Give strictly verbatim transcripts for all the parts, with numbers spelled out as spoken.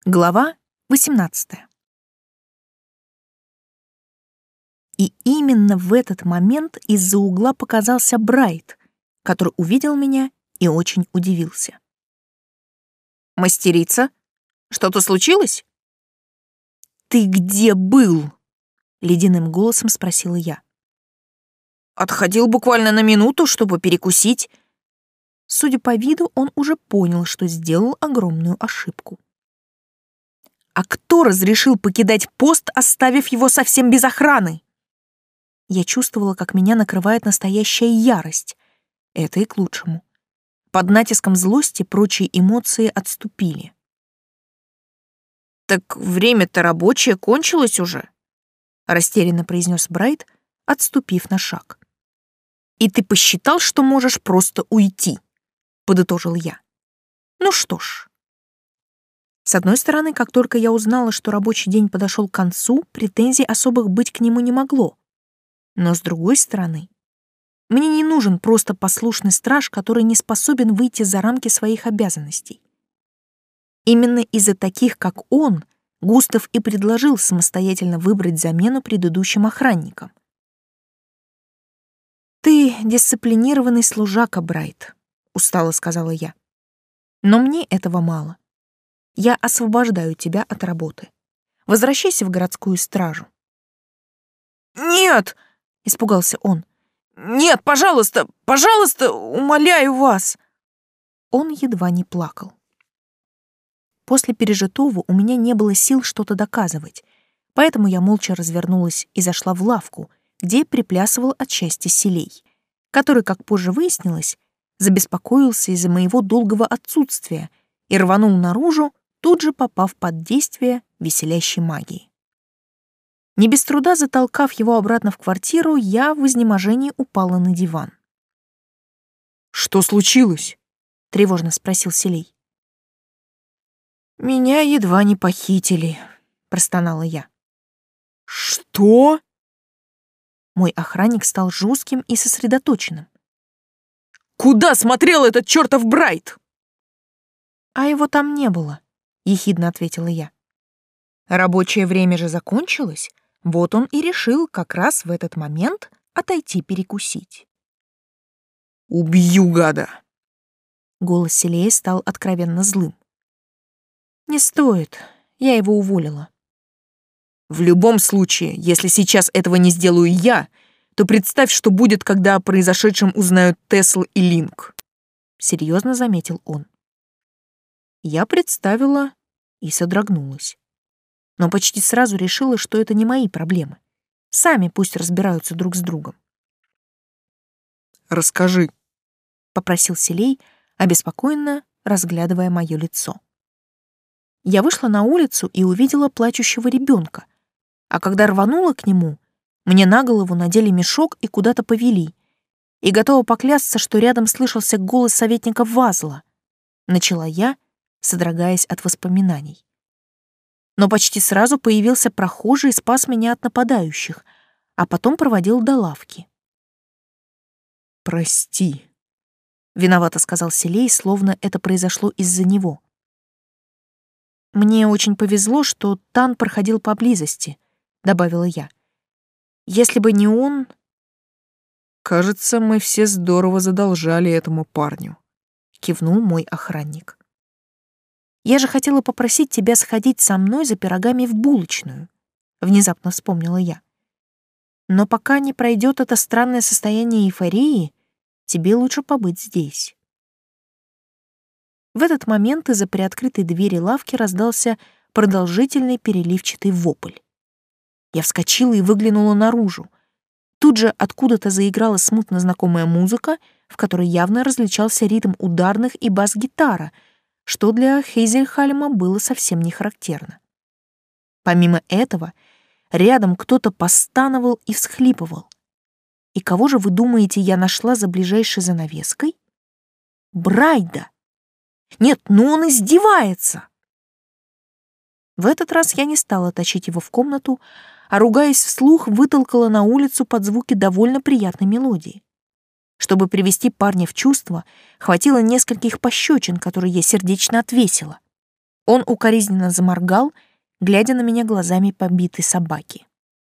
Глава восемнадцатая. И именно в этот момент из-за угла показался Брайт, который увидел меня и очень удивился. «Мастерица, что-то случилось?» «Ты где был?» — ледяным голосом спросила я. «Отходил буквально на минуту, чтобы перекусить». Судя по виду, он уже понял, что сделал огромную ошибку. «А кто разрешил покидать пост, оставив его совсем без охраны?» Я чувствовала, как меня накрывает настоящая ярость. Это и к лучшему. Под натиском злости прочие эмоции отступили. «Так время-то рабочее кончилось уже», — растерянно произнес Брайт, отступив на шаг. «И ты посчитал, что можешь просто уйти», — подытожил я. «Ну что ж». С одной стороны, как только я узнала, что рабочий день подошел к концу, претензий особых быть к нему не могло. Но с другой стороны, мне не нужен просто послушный страж, который не способен выйти за рамки своих обязанностей. Именно из-за таких, как он, Густав и предложил самостоятельно выбрать замену предыдущим охранникам. «Ты дисциплинированный служака, Брайт», — устало сказала я. «Но мне этого мало. Я освобождаю тебя от работы. Возвращайся в городскую стражу». «Нет!» — испугался он. «Нет, пожалуйста, пожалуйста, умоляю вас!» Он едва не плакал. После пережитого у меня не было сил что-то доказывать, поэтому я молча развернулась и зашла в лавку, где приплясывал от счастья Селей, который, как позже выяснилось, забеспокоился из-за моего долгого отсутствия и рванул наружу, тут же попав под действие веселящей магии. Не без труда затолкав его обратно в квартиру, я в изнеможении упала на диван. «Что случилось?» — тревожно спросил Селей. «Меня едва не похитили», — простонала я. «Что?» Мой охранник стал жестким и сосредоточенным. «Куда смотрел этот чертов Брайт?» «А его там не было», — ехидно ответила я. «Рабочее время же закончилось, вот он и решил как раз в этот момент отойти перекусить». «Убью, гада!» Голос Селея стал откровенно злым. «Не стоит, я его уволила». «В любом случае, если сейчас этого не сделаю я, то представь, что будет, когда о произошедшем узнают Тесл и Линк», — серьезно заметил он. Я представила и содрогнулась. Но почти сразу решила, что это не мои проблемы. Сами пусть разбираются друг с другом. «Расскажи», — попросил Селей, обеспокоенно разглядывая мое лицо. Я вышла на улицу и увидела плачущего ребенка, а когда рванула к нему, мне на голову надели мешок и куда-то повели, и готова поклясться, что рядом слышался голос советника Вазла. Начала я, содрогаясь от воспоминаний. Но почти сразу появился прохожий и спас меня от нападающих, а потом проводил до лавки. «Прости», — виновато сказал Селей, словно это произошло из-за него. «Мне очень повезло, что Тан проходил поблизости», — добавила я. «Если бы не он...» «Кажется, мы все здорово задолжали этому парню», — кивнул мой охранник. «Я же хотела попросить тебя сходить со мной за пирогами в булочную», — внезапно вспомнила я. «Но пока не пройдет это странное состояние эйфории, тебе лучше побыть здесь». В этот момент из-за приоткрытой двери лавки раздался продолжительный переливчатый вопль. Я вскочила и выглянула наружу. Тут же откуда-то заиграла смутно знакомая музыка, в которой явно различался ритм ударных и бас-гитара, что для Хейзельхальма было совсем не характерно. Помимо этого, рядом кто-то постановал и всхлипывал. И кого же, вы думаете, я нашла за ближайшей занавеской? Брайда! Нет, ну он издевается! В этот раз я не стала тащить его в комнату, а, ругаясь вслух, вытолкала на улицу под звуки довольно приятной мелодии. Чтобы привести парня в чувство, хватило нескольких пощечин, которые я сердечно отвесила. Он укоризненно заморгал, глядя на меня глазами побитой собаки.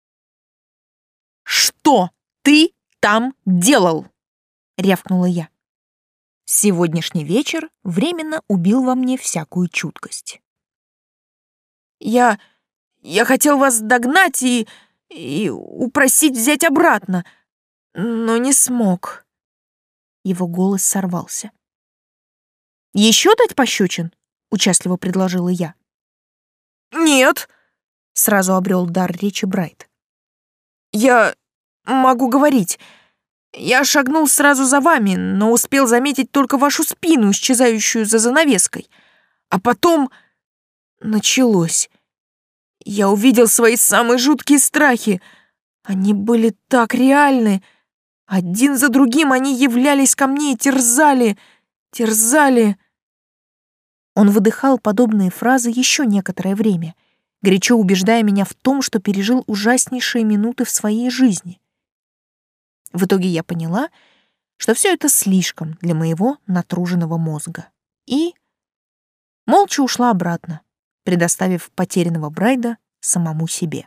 «Что ты там делал?» — рявкнула я. Сегодняшний вечер временно убил во мне всякую чуткость. «Я... я хотел вас догнать и... и упросить взять обратно, но не смог». Его голос сорвался. «Еще дать пощечин?» — участливо предложила я. «Нет», — сразу обрел дар речи Брайт. «Я могу говорить. Я шагнул сразу за вами, но успел заметить только вашу спину, исчезающую за занавеской. А потом началось. Я увидел свои самые жуткие страхи. Они были так реальны. Один за другим они являлись ко мне и терзали, терзали». Он выдыхал подобные фразы еще некоторое время, горячо убеждая меня в том, что пережил ужаснейшие минуты в своей жизни. В итоге я поняла, что все это слишком для моего натруженного мозга, и молча ушла обратно, предоставив потерянного Брайда самому себе.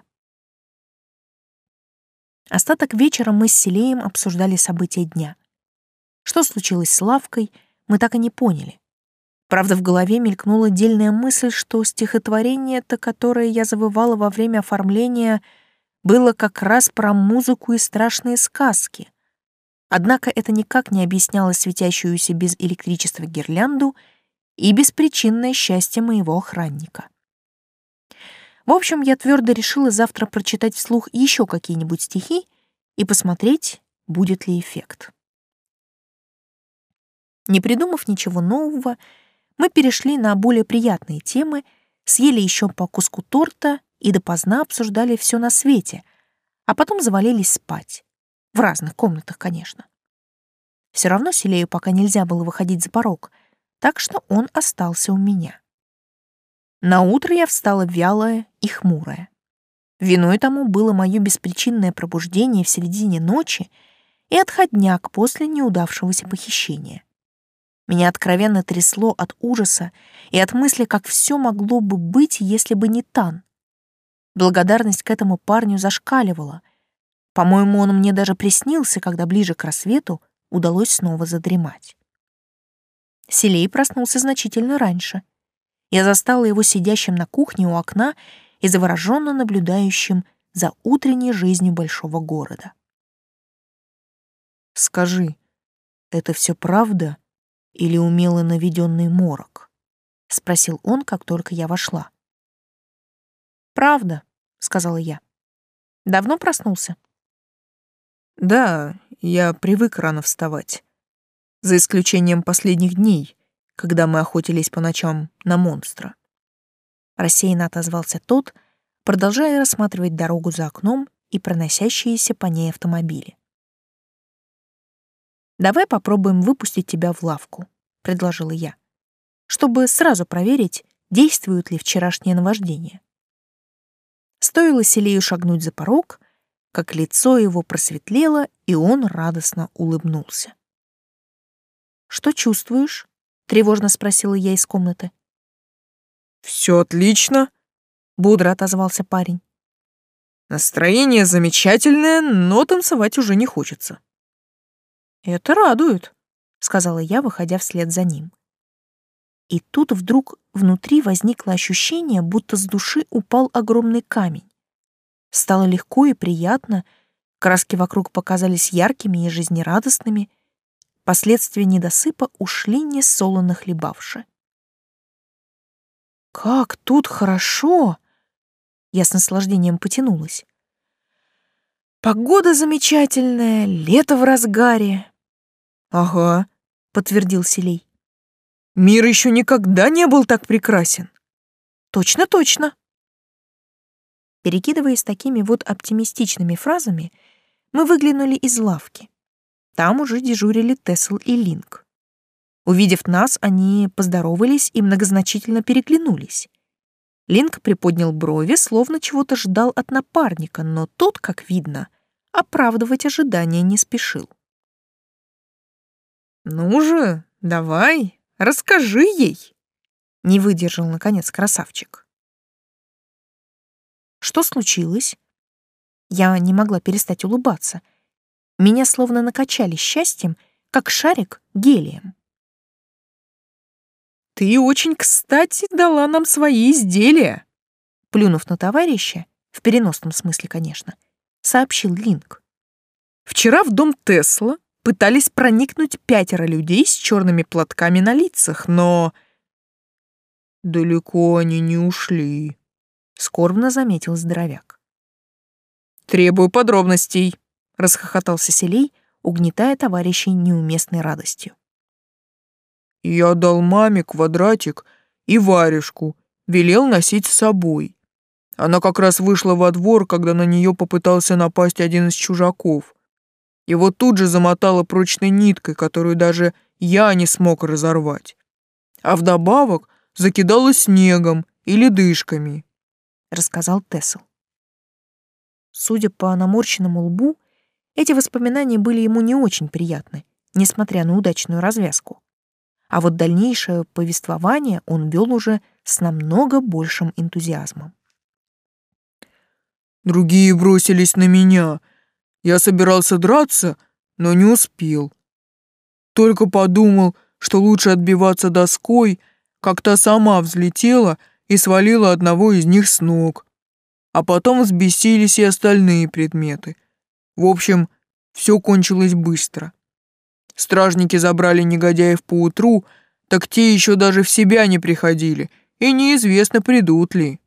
Остаток вечера мы с Силеем обсуждали события дня. Что случилось с Лавкой, мы так и не поняли. Правда, в голове мелькнула дельная мысль, что стихотворение-то, которое я завывала во время оформления, было как раз про музыку и страшные сказки. Однако это никак не объясняло светящуюся без электричества гирлянду и беспричинное счастье моего охранника. В общем, я твердо решила завтра прочитать вслух еще какие-нибудь стихи и посмотреть, будет ли эффект. Не придумав ничего нового, мы перешли на более приятные темы, съели еще по куску торта и допоздна обсуждали все на свете, а потом завалились спать. В разных комнатах, конечно. Все равно Силею пока нельзя было выходить за порог, так что он остался у меня. Наутро я встала вялая и хмурая. Виной тому было мое беспричинное пробуждение в середине ночи и отходняк после неудавшегося похищения. Меня откровенно трясло от ужаса и от мысли, как все могло бы быть, если бы не Тан. Благодарность к этому парню зашкаливала. По-моему, он мне даже приснился, когда ближе к рассвету удалось снова задремать. Силей проснулся значительно раньше. Я застала его сидящим на кухне у окна и завороженно наблюдающим за утренней жизнью большого города. «Скажи, это все правда или умело наведенный морок?» — спросил он, как только я вошла. «Правда», — сказала я. «Давно проснулся?» «Да, я привык рано вставать. За исключением последних дней, когда мы охотились по ночам на монстра». Рассеянно отозвался тот, продолжая рассматривать дорогу за окном и проносящиеся по ней автомобили. «Давай попробуем выпустить тебя в лавку», — предложила я, чтобы сразу проверить, действует ли вчерашнее наваждение. Стоило Силею шагнуть за порог, как лицо его просветлело, и он радостно улыбнулся. «Что чувствуешь?» — тревожно спросила я из комнаты. «Все отлично», — бодро отозвался парень. «Настроение замечательное, но танцевать уже не хочется». «Это радует», — сказала я, выходя вслед за ним. И тут вдруг внутри возникло ощущение, будто с души упал огромный камень. Стало легко и приятно, краски вокруг показались яркими и жизнерадостными, последствия недосыпа ушли несолоно хлебавши. «Как тут хорошо!» Я с наслаждением потянулась. «Погода замечательная, лето в разгаре». «Ага», — подтвердил Силей. «Мир еще никогда не был так прекрасен». «Точно, точно». Перекидываясь такими вот оптимистичными фразами, мы выглянули из лавки. Там уже дежурили Тесл и Линк. Увидев нас, они поздоровались и многозначительно переглянулись. Линк приподнял брови, словно чего-то ждал от напарника, но тот, как видно, оправдывать ожидания не спешил. «Ну же, давай, расскажи ей!» Не выдержал, наконец, красавчик. Что случилось? Я не могла перестать улыбаться. Меня словно накачали счастьем, как шарик гелием. «Ты очень кстати дала нам свои изделия», — плюнув на товарища, в переносном смысле, конечно, сообщил Линк. «Вчера в дом Тесла пытались проникнуть пятеро людей с черными платками на лицах, но...» «Далеко они не ушли», — скорбно заметил здоровяк. «Требую подробностей», — расхохотался Селей, угнетая товарищей неуместной радостью. «Я дал маме квадратик и варежку, велел носить с собой. Она как раз вышла во двор, когда на нее попытался напасть один из чужаков. Его тут же замотала прочной ниткой, которую даже я не смог разорвать. А вдобавок закидала снегом и ледышками», — рассказал Тесл. Судя по наморщенному лбу, эти воспоминания были ему не очень приятны, несмотря на удачную развязку. А вот дальнейшее повествование он вел уже с намного большим энтузиазмом. «Другие бросились на меня. Я собирался драться, но не успел. Только подумал, что лучше отбиваться доской, как та сама взлетела и свалила одного из них с ног. А потом взбесились и остальные предметы. В общем, все кончилось быстро. Стражники забрали негодяев поутру, так те еще даже в себя не приходили, и неизвестно, придут ли».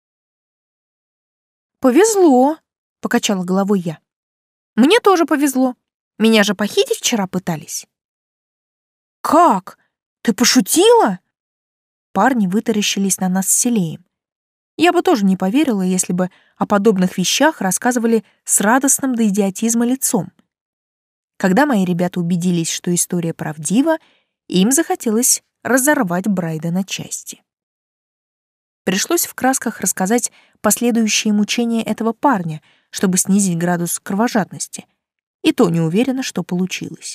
«Повезло», — покачала головой я. «Мне тоже повезло. Меня же похитить вчера пытались». «Как? Ты пошутила?» Парни вытаращились на нас с Селеем. Я бы тоже не поверила, если бы о подобных вещах рассказывали с радостным до идиотизма лицом. Когда мои ребята убедились, что история правдива, им захотелось разорвать Брайда на части. Пришлось в красках рассказать последующие мучения этого парня, чтобы снизить градус кровожадности. И то не уверена, что получилось.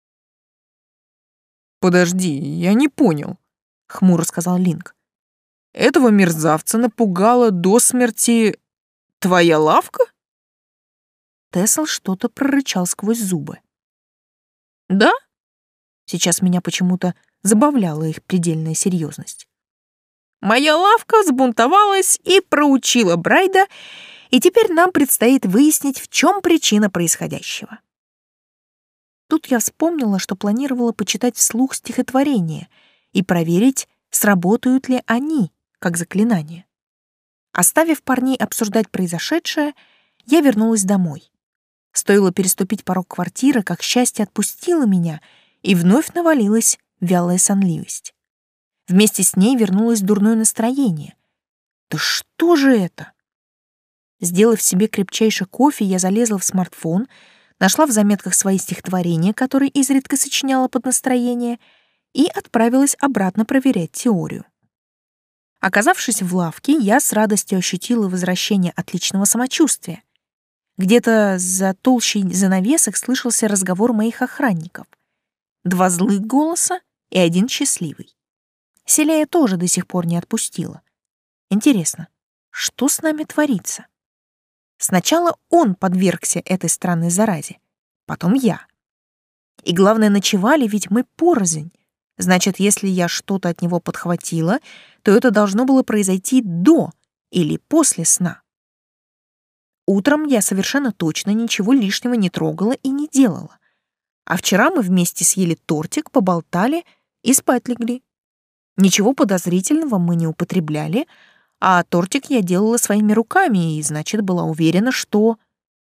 «Подожди, я не понял», — хмуро сказал Линк. «Этого мерзавца напугала до смерти твоя лавка?» Тесл что-то прорычал сквозь зубы. «Да?» Сейчас меня почему-то забавляла их предельная серьезность. «Моя лавка взбунтовалась и проучила Брайда, и теперь нам предстоит выяснить, в чем причина происходящего». Тут я вспомнила, что планировала почитать вслух стихотворение и проверить, сработают ли они, как заклинание. Оставив парней обсуждать произошедшее, я вернулась домой. Стоило переступить порог квартиры, как счастье отпустило меня, и вновь навалилась вялая сонливость. Вместе с ней вернулось дурное настроение. Да что же это? Сделав себе крепчайший кофе, я залезла в смартфон, нашла в заметках свои стихотворения, которые изредка сочиняла под настроение, и отправилась обратно проверять теорию. Оказавшись в лавке, я с радостью ощутила возвращение отличного самочувствия. Где-то за толщей занавесок слышался разговор моих охранников. Два злых голоса и один счастливый. Селея тоже до сих пор не отпустила. Интересно, что с нами творится? Сначала он подвергся этой странной заразе, потом я. И главное, ночевали ведь мы порознь. Значит, если я что-то от него подхватила, то это должно было произойти до или после сна. Утром я совершенно точно ничего лишнего не трогала и не делала. А вчера мы вместе съели тортик, поболтали и спать легли. Ничего подозрительного мы не употребляли, а тортик я делала своими руками и, значит, была уверена, что...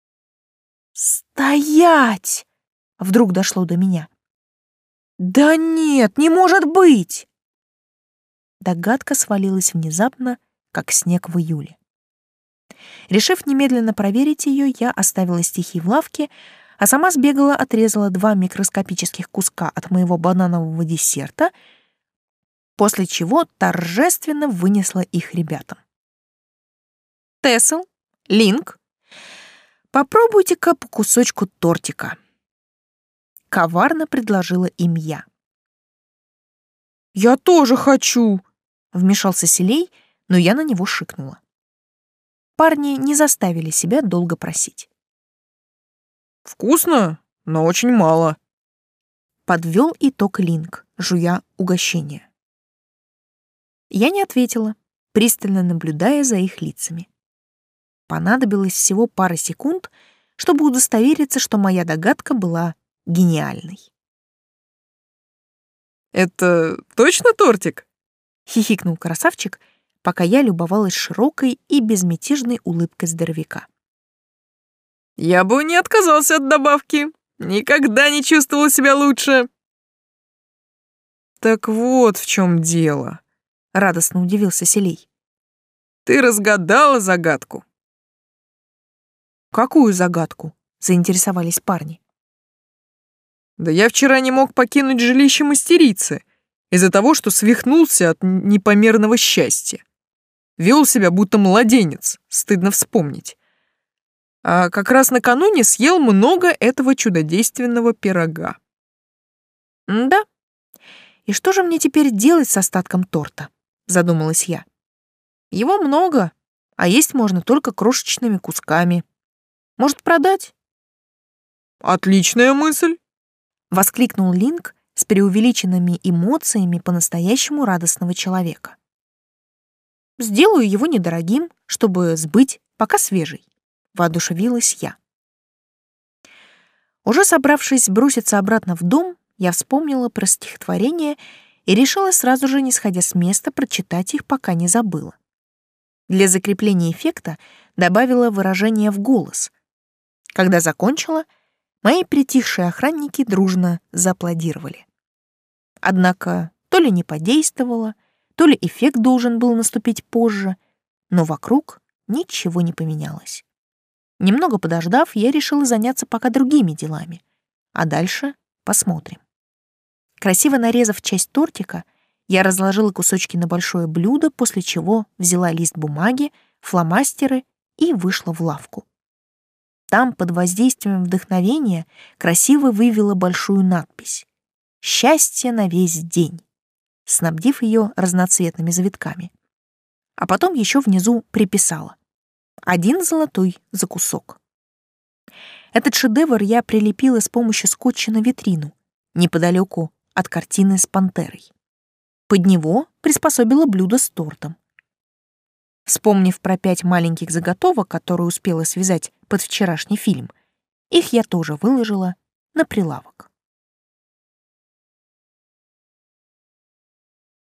«Стоять!» — вдруг дошло до меня. «Да нет, не может быть!» Догадка свалилась внезапно, как снег в июле. Решив немедленно проверить ее, я оставила стихи в лавке, а сама сбегала, отрезала два микроскопических куска от моего бананового десерта, после чего торжественно вынесла их ребятам. «Тесл, Линк, попробуйте-ка по кусочку тортика», — коварно предложила им я. «Я тоже хочу!» — вмешался Селей, но я на него шикнула. Парни не заставили себя долго просить. «Вкусно, но очень мало», — подвел итог Линк, жуя угощение. Я не ответила, пристально наблюдая за их лицами. Понадобилось всего пара секунд, чтобы удостовериться, что моя догадка была гениальной. «Это точно тортик?» — хихикнул красавчик, пока я любовалась широкой и безмятежной улыбкой здоровяка. «Я бы не отказался от добавки. Никогда не чувствовала себя лучше». «Так вот в чем дело», — радостно удивился Селей. «Ты разгадала загадку». «Какую загадку?» — заинтересовались парни. «Да я вчера не мог покинуть жилище мастерицы из-за того, что свихнулся от непомерного счастья. Вел себя, будто младенец, стыдно вспомнить. А как раз накануне съел много этого чудодейственного пирога». «Да? И что же мне теперь делать с остатком торта?» — задумалась я. «Его много, а есть можно только крошечными кусками. Может, продать?» «Отличная мысль!» — воскликнул Линк с преувеличенными эмоциями по-настоящему радостного человека. «Сделаю его недорогим, чтобы сбыть, пока свежий», — воодушевилась я. Уже собравшись броситься обратно в дом, я вспомнила про стихотворение и решила сразу же, не сходя с места, прочитать их, пока не забыла. Для закрепления эффекта добавила выражение в голос. Когда закончила, мои притихшие охранники дружно зааплодировали. Однако то ли не подействовало, то ли эффект должен был наступить позже, но вокруг ничего не поменялось. Немного подождав, я решила заняться пока другими делами, а дальше посмотрим. Красиво нарезав часть тортика, я разложила кусочки на большое блюдо, после чего взяла лист бумаги, фломастеры и вышла в лавку. Там, под воздействием вдохновения, красиво вывела большую надпись «Счастье на весь день», снабдив ее разноцветными завитками. А потом еще внизу приписала «Один золотой за кусок». Этот шедевр я прилепила с помощью скотча на витрину, неподалеку от картины с пантерой. Под него приспособила блюдо с тортом. Вспомнив про пять маленьких заготовок, которые успела связать под вчерашний фильм, их я тоже выложила на прилавок.